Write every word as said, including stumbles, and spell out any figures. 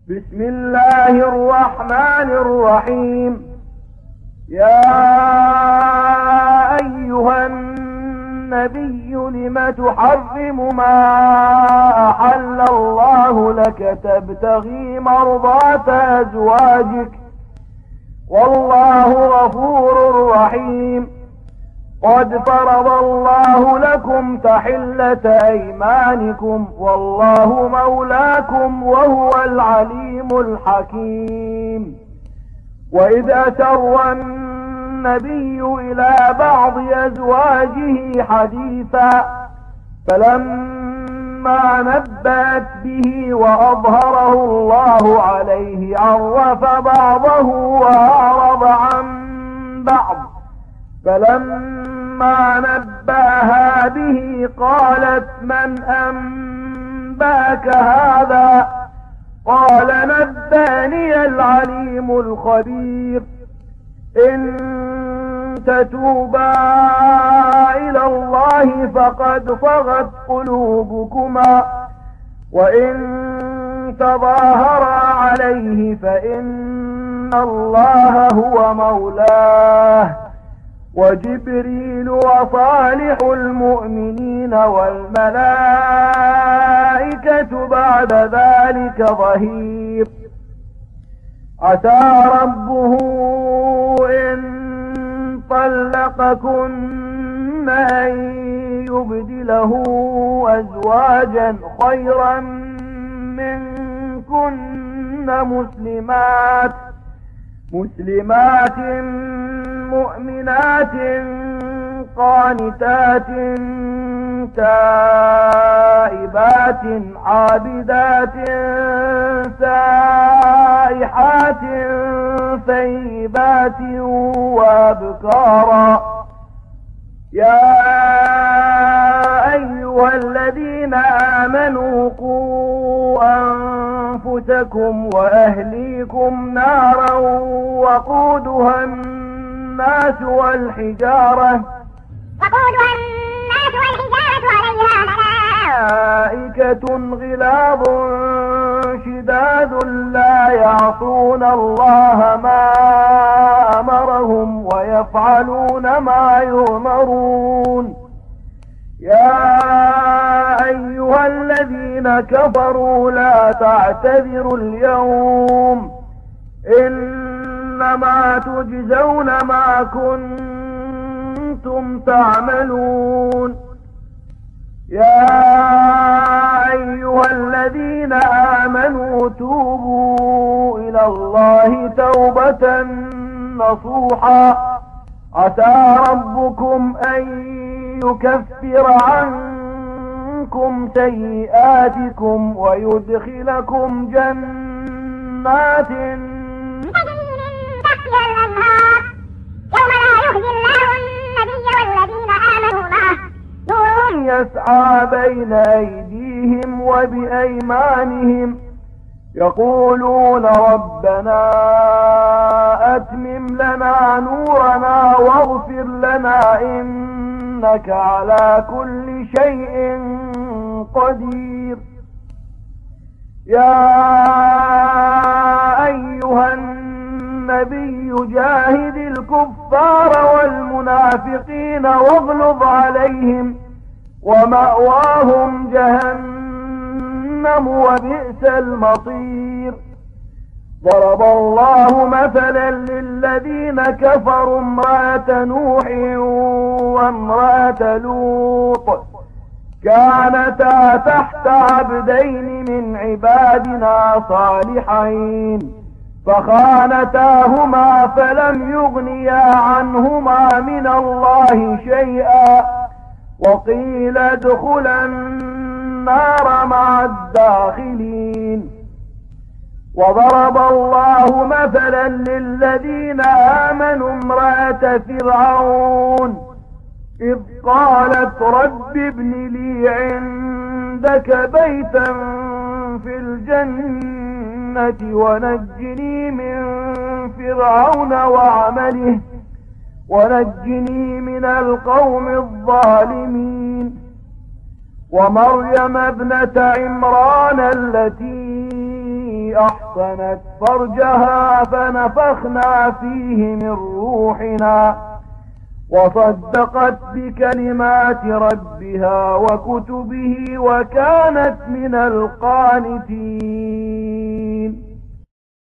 بسم الله الرحمن الرحيم. يا أيها النبي لم تحرم ما أحل الله لك تبتغي مرضات أزواجك والله غفور رحيم. قد فرض الله لكم تحلة أيمانكم والله مولاكم وهو العليم الحكيم. وإذ أسر النبي إلى بعض أزواجه حديثا فلما نبأت به وأظهره الله عليه عرف بعضه وأعرض عن بعض، فلما نبأها به قالت من أنبأك هذا؟ قال نبأني العليم الخبير. إن تتوبا إلى الله فقد صغت قلوبكما وإن تظاهرا عليه فإن الله هو مولاه وجبريل وصالح المؤمنين والملائكة بعد ذلك ظهير. عسى ربه إن طلقكن أن يبدله أزواجا خيرا منكن مسلمات مسلمات مؤمنات قانتات تائبات عابدات سائحات ثيبات وابكارا. يا أيها الذين آمنوا قوا أنفسكم وأهليكم نارا وقودها الناس والحجارة وقودها الناس والحجارة عليها ملائكة غلاظ شداد لا يعصون الله ما أمرهم ويفعلون ما يؤمرون. يا أيها الذين كفروا لا تعتذروا اليوم إنما تجزون ما كنتم تعملون. يا أيها الذين آمنوا توبوا إلى الله توبة نصوحا عسى ربكم أن يكفر عنكم سيئاتكم ويدخلكم جنات تجري من تحتها الأنهار يوم لا يخزي الله النبي والذين آمنوا معه نورهم يسعى بين أيديهم وبأيمانهم يقولون ربنا أتمم لنا نورنا واغفر لنا إنك على كل شيء قدير. يا أيها النبي جاهد الكفار والمنافقين واغلظ عليهم ومأواهم جهنم وبئس المصير. ضرب الله مثلا للذين كفروا امرأة نوح وامرأة لوط كانتا تحت عبدين من عبادنا صالحين فخانتاهما فلم يغنيا عنهما من الله شيئا وقيل ادخلا النار مع الداخلين. وضرب الله مثلا للذين آمنوا امرأة فرعون إذ قالت رب ابن لي عندك بيتا في الجنة ونجني من فرعون وعمله ونجني من القوم الظالمين. ومريم ابنة عمران التي أحصنت فرجها فنفخنا فيه من روحنا وصدقت بكلمات ربها وكتبه وكانت من القانتين.